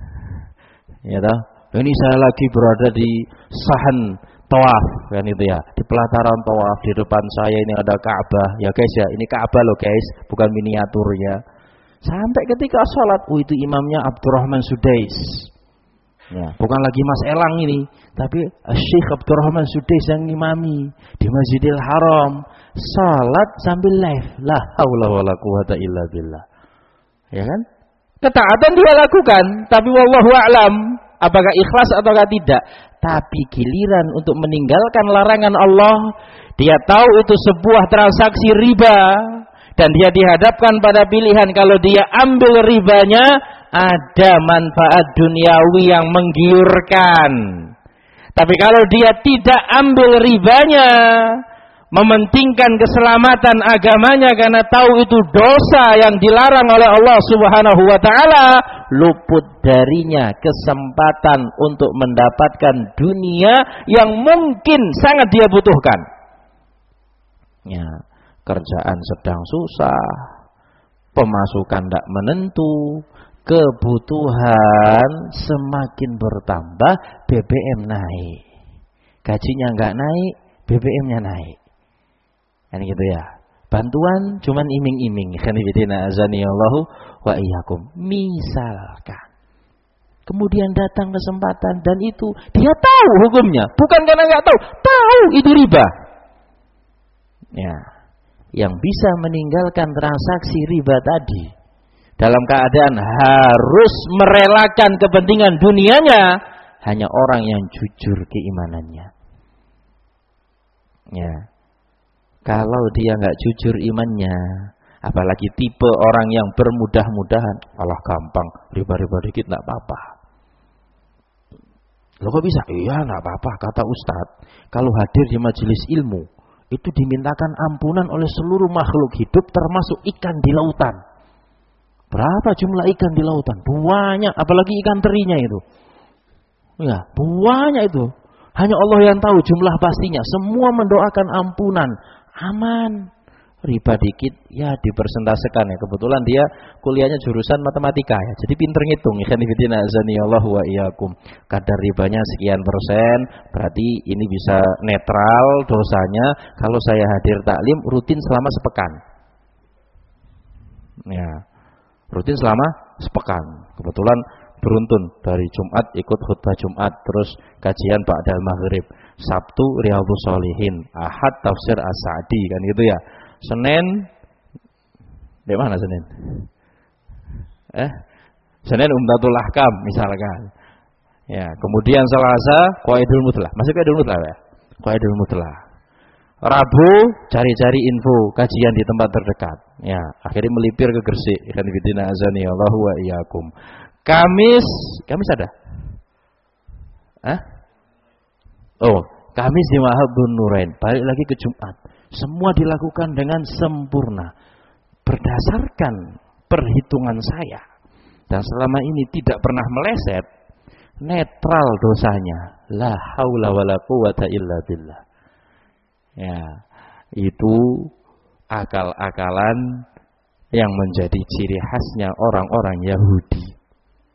Ya toh, ini saya lagi berada di sahan tawaf, kan itu ya, di pelataran tawaf, di depan saya ini ada Ka'bah, ya guys ya, ini Ka'bah loh guys, bukan miniaturnya. Sampai ketika sholat, oh itu imamnya Abdurrahman Sudais, ya, bukan lagi Mas Elang ini, tapi Syekh Abdurrahman Sudais yang imami di Masjidil Haram, sholat sambil live, la haula wala quwata illa billah, ya kan? Ketaatan dia lakukan, tapi wallahu a'lam, apakah ikhlas ataukah tidak. Tapi giliran untuk meninggalkan larangan Allah, dia tahu itu sebuah transaksi riba, dan dia dihadapkan pada pilihan, kalau dia ambil ribanya ada manfaat duniawi yang menggiurkan. Tapi kalau dia tidak ambil ribanya, mementingkan keselamatan agamanya karena tahu itu dosa yang dilarang oleh Allah Subhanahu wa taala, luput darinya kesempatan untuk mendapatkan dunia yang mungkin sangat dia butuhkan. Ya, kerjaan sedang susah, pemasukan tidak menentu, kebutuhan semakin bertambah, B B M naik, gajinya nggak naik, B B M-nya naik. Kan gitu ya. Bantuan cuman iming-iming. Khanifidina azanillahu wa iyyakum. Misalkan kemudian datang kesempatan dan itu dia tahu hukumnya, bukan karena nggak tahu, tahu itu riba. Ya, yang bisa meninggalkan transaksi riba tadi dalam keadaan harus merelakan kepentingan dunianya hanya orang yang jujur keimanannya. Ya. Kalau dia nggak jujur imannya, apalagi tipe orang yang bermudah-mudahan, alah gampang, riba-riba dikit nggak apa-apa. Loh kok bisa? Iya nggak apa-apa, kata Ustadz. Kalau hadir di majelis ilmu, itu dimintakan ampunan oleh seluruh makhluk hidup termasuk ikan di lautan. Berapa jumlah ikan di lautan? Banyak, apalagi ikan terinya itu. Ya, banyak itu. Hanya Allah yang tahu jumlah pastinya. Semua mendoakan ampunan. Aman, riba dikit ya dipersentasekan ya. Kebetulan dia kuliahnya jurusan matematika ya, jadi pinter ngitung. Ikhwanifidina azanillahu wa iyyakum. Kadar ribanya sekian persen, berarti ini bisa netral dosanya kalau saya hadir taklim rutin selama sepekan. Ya, rutin selama sepekan. Kebetulan beruntun dari Jumat ikut khutbah Jumat, terus kajian ba'dal maghrib, Sabtu Riyadhus Shalihin, Ahad tafsir As-Sa'di, kan gitu ya. Senin di mana Senin? Eh, Senin Umdatul Ahkam misalkan. Ya, kemudian Selasa Qaidul Mutlah. Masih Qaidul Mutlah ya? Qaidul Mutlah. Rabu cari-cari info kajian di tempat terdekat. Ya, akhirnya melipir ke Gresik. Ikhwan fillah azani Allahu wa iyyakum. Kamis, Kamis ada? Hah? Oh, Kamis di Mahabun Nurain. Balik lagi ke Jumat. Semua dilakukan dengan sempurna berdasarkan perhitungan saya. Dan selama ini tidak pernah meleset, netral dosanya. La haula wala quwata illa billah. Ya, itu akal-akalan yang menjadi ciri khasnya orang-orang Yahudi.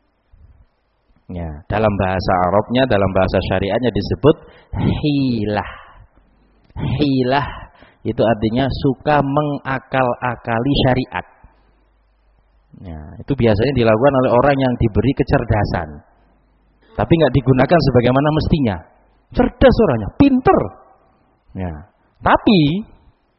Ya, dalam bahasa Arabnya, dalam bahasa syariatnya disebut hilah. Hilah itu artinya suka mengakal-akali syariat. Ya, itu biasanya dilakukan oleh orang yang diberi kecerdasan, tapi nggak digunakan sebagaimana mestinya. Cerdas orangnya, pinter. Ya, tapi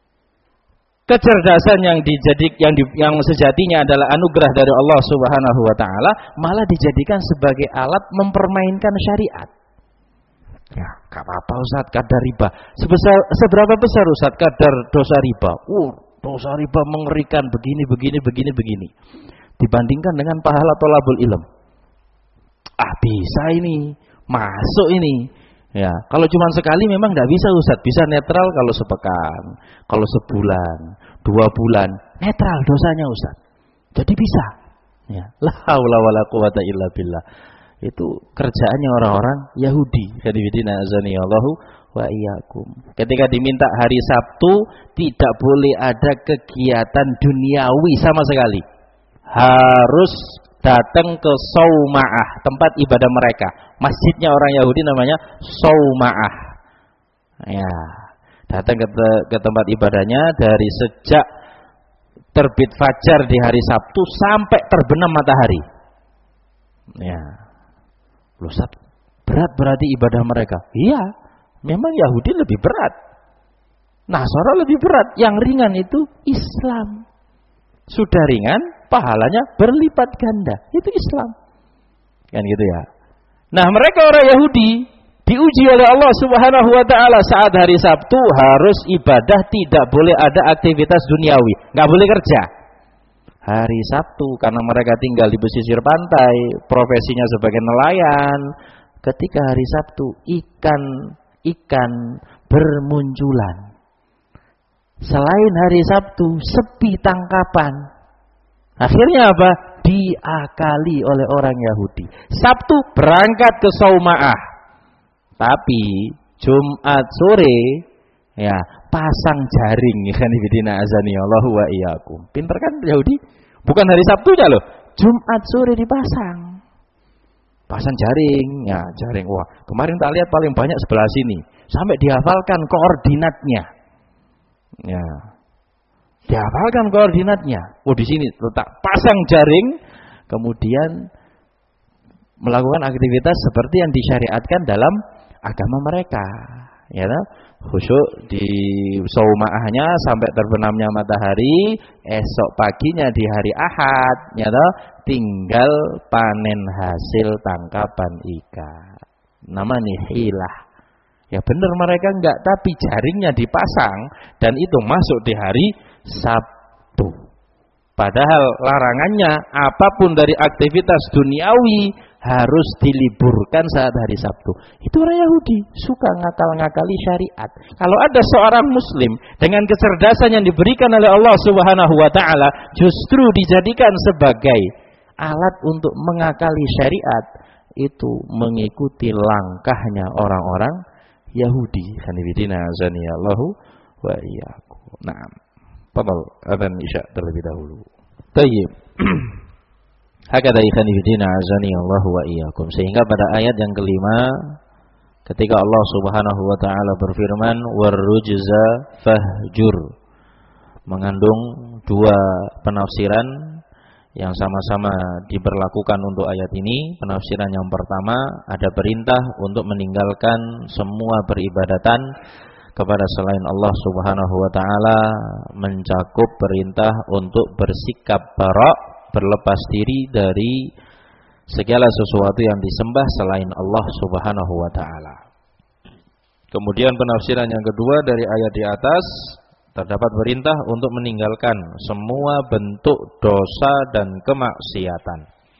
kecerdasan yang dijadik yang di, yang sejatinya adalah anugerah dari Allah Subhanahu wa taala malah dijadikan sebagai alat mempermainkan syariat. Ya, enggak apa-apa Ustaz kadar riba. Sebesar seberapa besar Ustaz kadar dosa riba? Uh, dosa riba mengerikan begini begini begini begini. Dibandingkan dengan pahala thalabul ilm. Ah, bisa ini, masuk ini. Ya, kalau cuma sekali memang nggak bisa Ustaz, bisa netral kalau sepekan, kalau sebulan, dua bulan, netral dosanya Ustaz. Jadi bisa. Ya, la haula wala quwata illa billah. Itu kerjaannya orang-orang Yahudi. Hadidina azani Allahu wa iyyakum. Ketika diminta hari Sabtu tidak boleh ada kegiatan duniawi sama sekali. Harus datang ke Sauma'ah, tempat ibadah mereka. Masjidnya orang Yahudi namanya Sauma'ah. Ya, datang ke, ke tempat ibadahnya dari sejak terbit fajar di hari Sabtu sampai terbenam matahari. Ya, loh Ustaz, berat berarti ibadah mereka. Iya, memang Yahudi lebih berat, Nasara lebih berat. Yang ringan itu Islam. Sudah ringan, pahalanya berlipat ganda. Itu Islam. Kan gitu ya. Nah, mereka orang Yahudi diuji oleh Allah Subhanahu wa taala saat hari Sabtu harus ibadah, tidak boleh ada aktivitas duniawi, enggak boleh kerja. hari Sabtu karena mereka tinggal di pesisir pantai, profesinya sebagai nelayan. Ketika hari Sabtu ikan-ikan bermunculan. Selain hari Sabtu sepi tangkapan. Akhirnya apa? Diakali oleh orang Yahudi. Sabtu berangkat ke Saumaah. Tapi Jumat sore ya pasang jaring. Ikhwanifidina azani Allahu wa iyyakum. Pinter kan Yahudi? Bukan hari Sabtunya loh. Jumat sore dipasang. Pasang jaring, ya jaring. Wah, kemarin tak lihat paling banyak sebelah sini. Sampai dihafalkan koordinatnya. Ya. Dihafalkan koordinatnya. Oh, di sini letak pasang jaring, kemudian melakukan aktivitas seperti yang disyariatkan dalam agama mereka. Ya, khusyuk di saumaahnya sampai terbenamnya matahari, esok paginya di hari Ahad, ya toh, tinggal panen hasil tangkapan ikan. Namanya hilah. Ya benar mereka enggak, tapi jaringnya dipasang dan itu masuk di hari Sabtu. Padahal larangannya apapun dari aktivitas duniawi harus diliburkan saat hari Sabtu. Itu orang Yahudi suka ngakal-ngakali syariat. Kalau ada seorang muslim dengan kecerdasan yang diberikan oleh Allah Subhanahu wa taala justru dijadikan sebagai alat untuk mengakali syariat, itu mengikuti langkahnya orang-orang Yahudi. Hanifidina azanillahu wa iyyakum. Naam. Fadal adzan isya terlebih dahulu. Tayyib. Hakada ikhwanifidina azani Allah wa iyyakum. Sehingga pada ayat yang kelima ketika Allah Subhanahu wa taala berfirman warrujza fahjur, mengandung dua penafsiran yang sama-sama diberlakukan untuk ayat ini. Penafsiran yang pertama, ada perintah untuk meninggalkan semua peribadatan kepada selain Allah Subhanahu wa taala, mencakup perintah untuk bersikap bara', berlepas diri dari segala sesuatu yang disembah selain Allah Subhanahu wa taala. Kemudian penafsiran yang kedua dari ayat di atas, terdapat perintah untuk meninggalkan semua bentuk dosa dan kemaksiatan.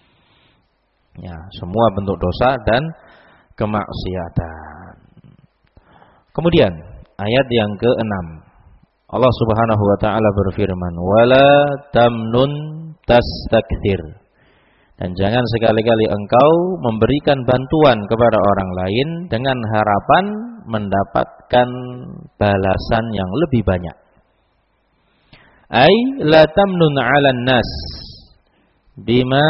Ya, semua bentuk dosa dan kemaksiatan. Kemudian ayat yang keenam, Allah Subhanahu wa taala berfirman, "Wala tamnun tastakthir." Dan jangan sekali-kali engkau memberikan bantuan kepada orang lain dengan harapan mendapatkan balasan yang lebih banyak. Ai la tamnun 'alan nas bima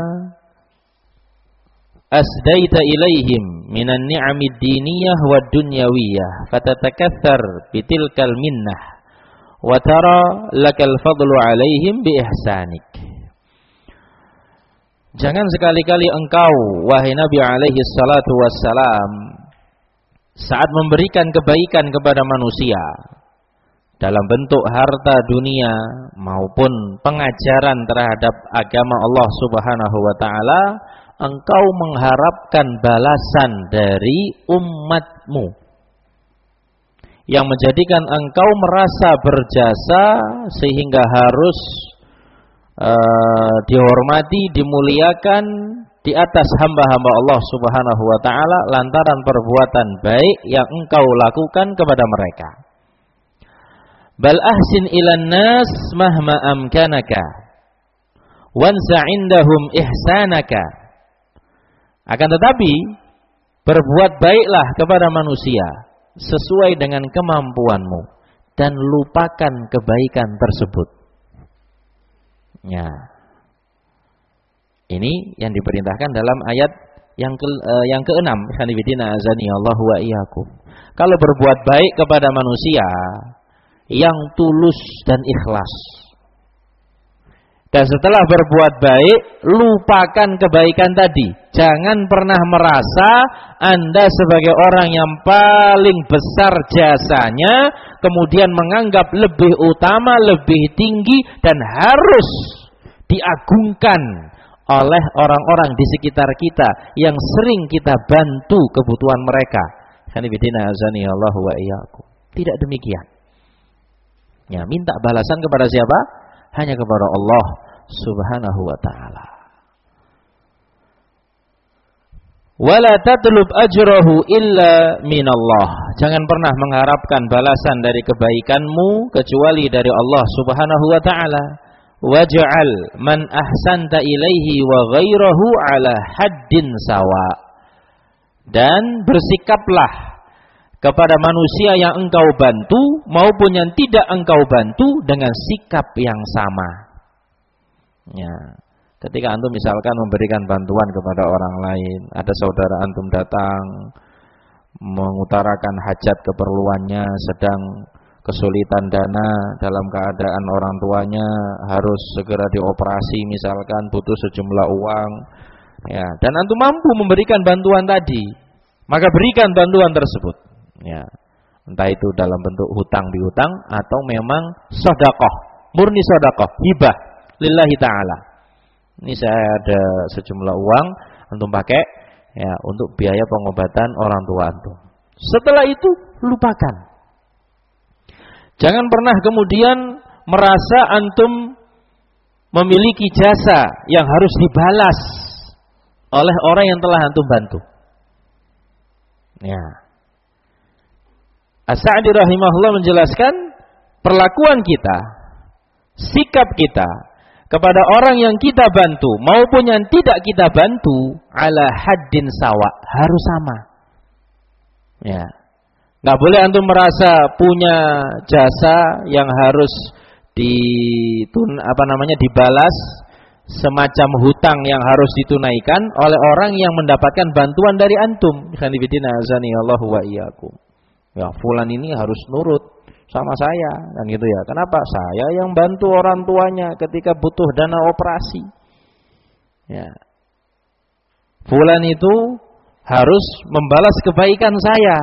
asdaita ilaihim minan ni'amid diniyah wad dunyawiyah fatatakaththar bitilkal minnah wa tara lakal fadlu 'alaihim bi ihsanik. Jangan sekali-kali engkau wahai Nabi alaihi salatu wassalam saat memberikan kebaikan kepada manusia dalam bentuk harta dunia maupun pengajaran terhadap agama Allah Subhanahu wa taala, engkau mengharapkan balasan dari umatmu yang menjadikan engkau merasa berjasa sehingga harus uh, dihormati, dimuliakan di atas hamba-hamba Allah Subhanahu wa taala lantaran perbuatan baik yang engkau lakukan kepada mereka. Bal ahsin ilan nas mahma amkanaka wansa indahum ihsanaka. Akan tetapi berbuat baiklah kepada manusia sesuai dengan kemampuanmu dan lupakan kebaikan tersebut. Ya. Ini yang diperintahkan dalam ayat yang ke, uh, yang keenam. Hanifidina azani Allah wa iyyakum. Kalau berbuat baik kepada manusia yang tulus dan ikhlas, dan setelah berbuat baik lupakan kebaikan tadi. Jangan pernah merasa Anda sebagai orang yang paling besar jasanya, kemudian menganggap lebih utama, lebih tinggi dan harus diagungkan oleh orang-orang di sekitar kita yang sering kita bantu kebutuhan mereka. Hanifidina azani Allah wa iyyakum. Tidak demikian. Ya, minta balasan kepada siapa? Hanya kepada Allah Subhanahu wa ta'ala. Wala tatlub ajrahu illa minallah. Jangan pernah mengharapkan balasan dari kebaikanmu kecuali dari Allah Subhanahu wa ta'ala. Waj'al man ahsanta ilaihi wa ghairahu ala haddin sawa. Dan bersikaplah kepada manusia yang engkau bantu maupun yang tidak engkau bantu dengan sikap yang sama. Ya. Ketika antum misalkan memberikan bantuan kepada orang lain, ada saudara antum datang mengutarakan hajat keperluannya, sedang kesulitan dana dalam keadaan orang tuanya harus segera dioperasi misalkan, butuh sejumlah uang, ya, dan antum mampu memberikan bantuan tadi, maka berikan bantuan tersebut, ya, entah itu dalam bentuk hutang piutang atau memang sedekah, murni sedekah, hibah lillahi ta'ala. Ini saya ada sejumlah uang antum pakai, ya, untuk biaya pengobatan orang tua antum. Setelah itu lupakan. Jangan pernah kemudian merasa antum memiliki jasa yang harus dibalas oleh orang yang telah antum bantu. Ya. As-Sa'di rahimahullah menjelaskan perlakuan kita, sikap kita kepada orang yang kita bantu maupun yang tidak kita bantu ala haddin sawa, harus sama. Ya. Enggak boleh antum merasa punya jasa yang harus ditun apa namanya dibalas, semacam hutang yang harus ditunaikan oleh orang yang mendapatkan bantuan dari antum. Khanifidina azani Allahu wa iyyakum. Ya, fulan ini harus nurut sama saya, kan gitu ya. Kenapa? Saya yang bantu orang tuanya ketika butuh dana operasi. Ya. Fulan itu harus membalas kebaikan saya.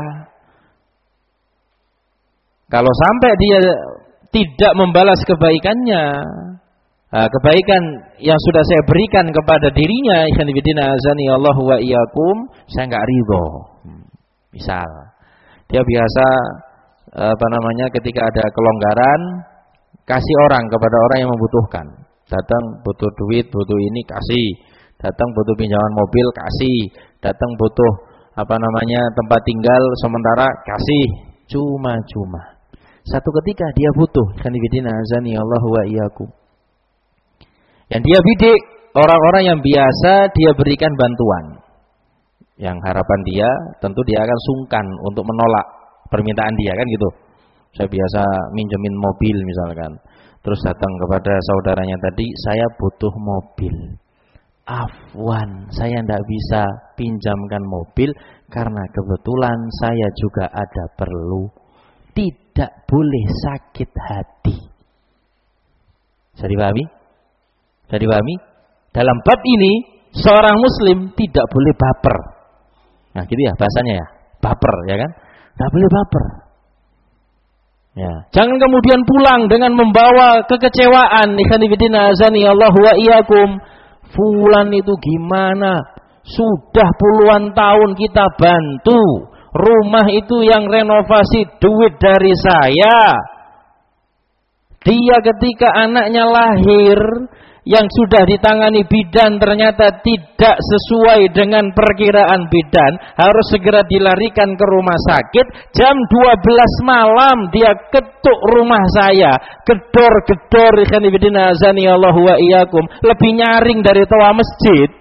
Kalau sampai dia tidak membalas kebaikannya, nah, kebaikan yang sudah saya berikan kepada dirinya, ikhwan fillah azani Allahu wa iyyakum, saya enggak ridho. Misal, dia biasa apa namanya ketika ada kelonggaran kasih orang kepada orang yang membutuhkan, datang butuh duit, butuh ini kasih, datang butuh pinjaman mobil kasih, datang butuh apa namanya tempat tinggal sementara kasih, cuma-cuma. Satu ketika dia butuh, khanifidina azani Allahu wa iyyakum, yang dia bidik orang-orang yang biasa dia berikan bantuan, yang harapan dia tentu dia akan sungkan untuk menolak permintaan dia, kan gitu. Saya biasa minjemin mobil misalkan, terus datang kepada saudaranya tadi, saya butuh mobil, afwan, saya tidak bisa pinjamkan mobil karena kebetulan saya juga ada perlu. Tidak boleh sakit hati. Bisa dipahami? Bisa dipahami? Dalam bab ini seorang muslim tidak boleh baper. Nah gitu ya bahasanya ya, baper ya kan? Tidak boleh baper. Ya. Jangan kemudian pulang dengan membawa kekecewaan. Ikhwanifidina azani Allahu wa iyyakum. Fulan itu gimana? Sudah puluhan tahun kita bantu. Rumah itu yang renovasi duit dari saya. Dia ketika anaknya lahir yang sudah ditangani bidan ternyata tidak sesuai dengan perkiraan bidan, harus segera dilarikan ke rumah sakit. Jam dua belas malam dia ketuk rumah saya, gedor-gedor, ikhwanifidina azani Allahu wa iyyakum, lebih nyaring dari toa masjid.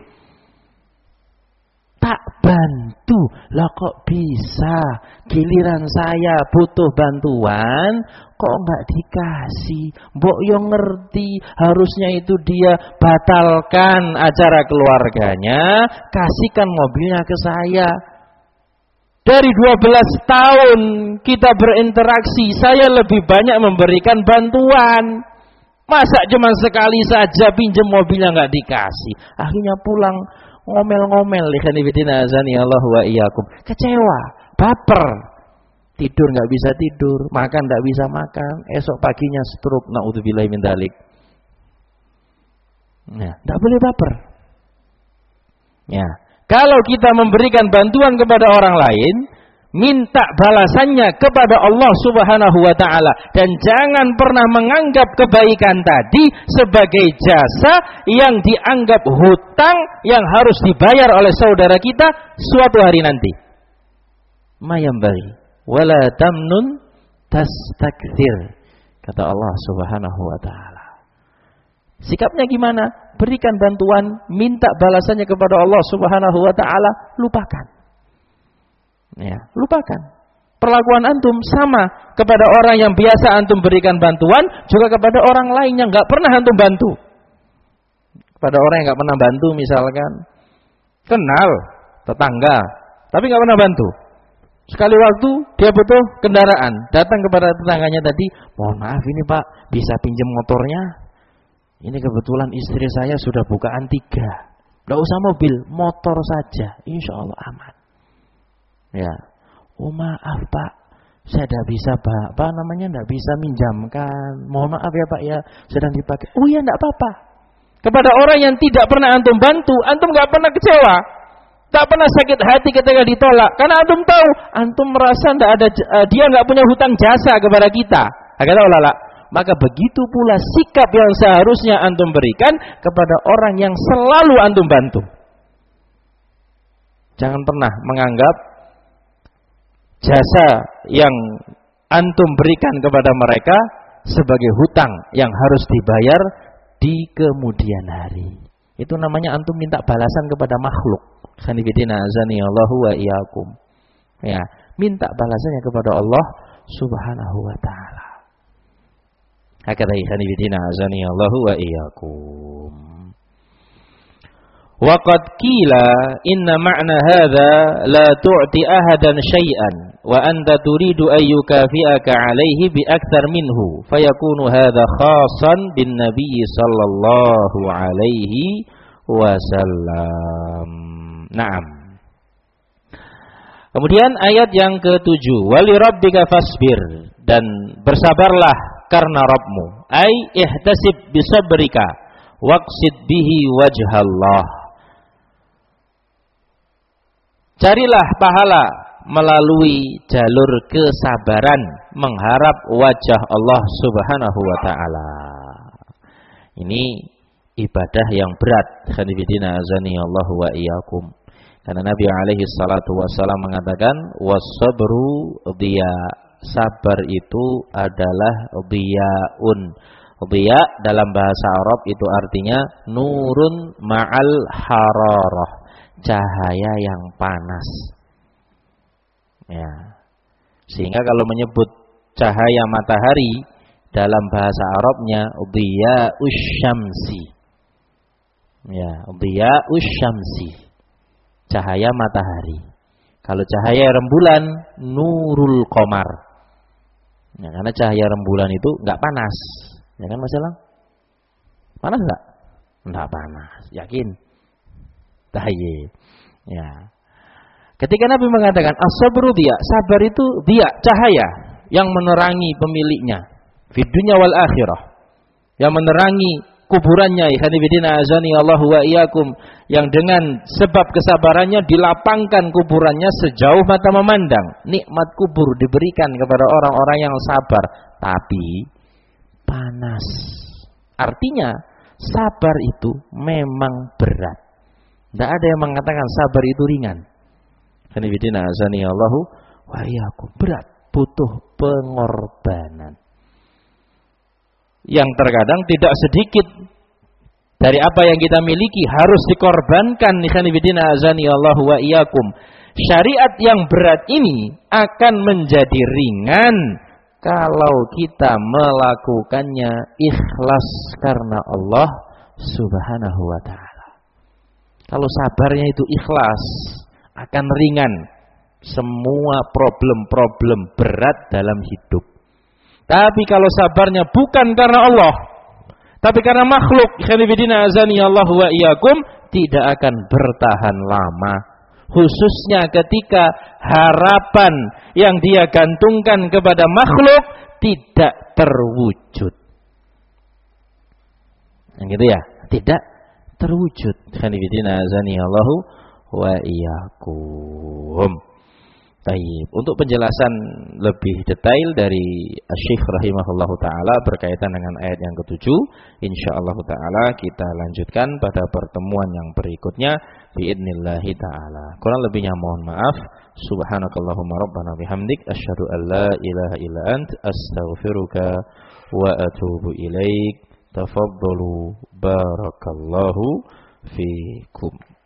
Tak bantu, lah kok bisa? Giliran saya butuh bantuan, kok enggak dikasih? Mbok yo ngerti, harusnya itu dia batalkan acara keluarganya, kasihkan mobilnya ke saya. Dari dua belas tahun kita berinteraksi, saya lebih banyak memberikan bantuan. Masa cuma sekali saja pinjam mobilnya enggak dikasih? Akhirnya pulang ngomel-ngomel, ikhwanifidina azani Allahu wa iyyakum, kecewa, baper, tidur nggak bisa tidur, makan nggak bisa makan, esok paginya stroke, naudzubillahi min dzalik. Nah, nggak boleh baper. Ya, kalau kita memberikan bantuan kepada orang lain, minta balasannya kepada Allah Subhanahu wa taala, dan jangan pernah menganggap kebaikan tadi sebagai jasa yang dianggap hutang yang harus dibayar oleh saudara kita suatu hari nanti. Mayambari wala tamnun tastakthir, kata Allah Subhanahu wa taala. Sikapnya gimana? Berikan bantuan, minta balasannya kepada Allah Subhanahu wa taala, lupakan. Ya, lupakan. Perlakuan antum sama kepada orang yang biasa antum berikan bantuan, juga kepada orang lain yang nggak pernah antum bantu. Kepada orang yang nggak pernah bantu, misalkan kenal tetangga, tapi nggak pernah bantu. Sekali waktu dia butuh kendaraan, datang kepada tetangganya tadi, mohon maaf ini Pak, bisa pinjam motornya? Ini kebetulan istri saya sudah bukaan tiga, nggak usah mobil, motor saja, insya Allah aman. Ya, oh maaf Pak, saya tidak bisa Pak, apa namanya tidak bisa minjamkan. Mohon maaf ya Pak ya, sedang dipakai. Oh ya, tidak apa-apa. Kepada orang yang tidak pernah antum bantu, antum nggak pernah kecewa, tak pernah sakit hati ketika ditolak, karena antum tahu, antum merasa tidak ada, uh, dia nggak punya hutang jasa kepada kita. Kata ulama, maka begitu pula sikap yang seharusnya antum berikan kepada orang yang selalu antum bantu. Jangan pernah menganggap jasa yang antum berikan kepada mereka sebagai hutang yang harus dibayar di kemudian hari. Itu namanya antum minta balasan kepada makhluk. Sanibidina azani Allahu wa iyyakum. Ya, minta balasannya kepada Allah Subhanahu wa taala. Hakadha sanibidina azani Allahu wa iyyakum. Waqad qila inna ma'na hadza la tu'ti ahadan syai'an wa anta turidu an yukafi'aka 'alaihi bi aktsar minhu fayakunu hadza khassan bin nabiy sallallahu alaihi wasallam. Naam. Kemudian ayat yang ketujuh, wali rabbika fasbir, dan bersabarlah karena Rabbmu, ai ihtasib bisabrika waqsid bihi wajhallah. Carilah pahala melalui jalur kesabaran, mengharap wajah Allah Subhanahu wa taala. Ini ibadah yang berat. Khanifidina azani Allahu wa iyyakum. Karena Nabi alaihi salatu wasallam mengatakan was-sabru dhiya, sabar itu adalah dhiyaun. Dhiya dalam bahasa Arab itu artinya nurun ma'al hararah, cahaya yang panas. Ya. Sehingga kalau menyebut cahaya matahari dalam bahasa Arabnya dhiya'us syamsi. Ya, dhiya'us syamsi, cahaya matahari. Kalau cahaya rembulan nurul qamar. Ya, karena cahaya rembulan itu enggak panas. Ya kan Mas Elang? Panas enggak? Enggak panas, yakin? Tayyib. Ya. Ketika Nabi mengatakan as-sabru dhiya, sabar itu dhiya, cahaya yang menerangi pemiliknya fid dunya wal akhirah, yang menerangi kuburannya, ikhwanifidina azani Allahu wa iyyakum, yang dengan sebab kesabarannya dilapangkan kuburannya sejauh mata memandang. Nikmat kubur diberikan kepada orang-orang yang sabar, tapi panas. Artinya sabar itu memang berat. Tidak ada yang mengatakan sabar itu ringan. Ikhwanifidina azani Allahu wa iyyakum, berat, butuh pengorbanan yang terkadang tidak sedikit dari apa yang kita miliki harus dikorbankan. Ikhwanifidina azani Allahu wa iyyakum. Syariat yang berat ini akan menjadi ringan kalau kita melakukannya ikhlas karena Allah Subhanahu wa taala. Kalau sabarnya itu ikhlas, akan ringan semua problem-problem berat dalam hidup. Tapi kalau sabarnya bukan karena Allah, tapi karena makhluk, ikhwanifidina azani Allahu wa iyyakum, tidak akan bertahan lama. Khususnya ketika harapan yang dia gantungkan kepada makhluk tidak terwujud. Yang gitu ya, tidak terwujud. Ikhwanifidina azani Allahu wa iyyakum. Baik, untuk penjelasan lebih detail dari Syekh rahimahullahu taala berkaitan dengan ayat yang ketujuh, insyaallah taala kita lanjutkan pada pertemuan yang berikutnya biidznillah taala. Kurang lebihnya mohon maaf. Subhanakallahumma rabbana bihamdik asyhadu an la ilaha illa ant astaghfiruka wa atubu ilaik. Tafaddalu barakallahu fikum.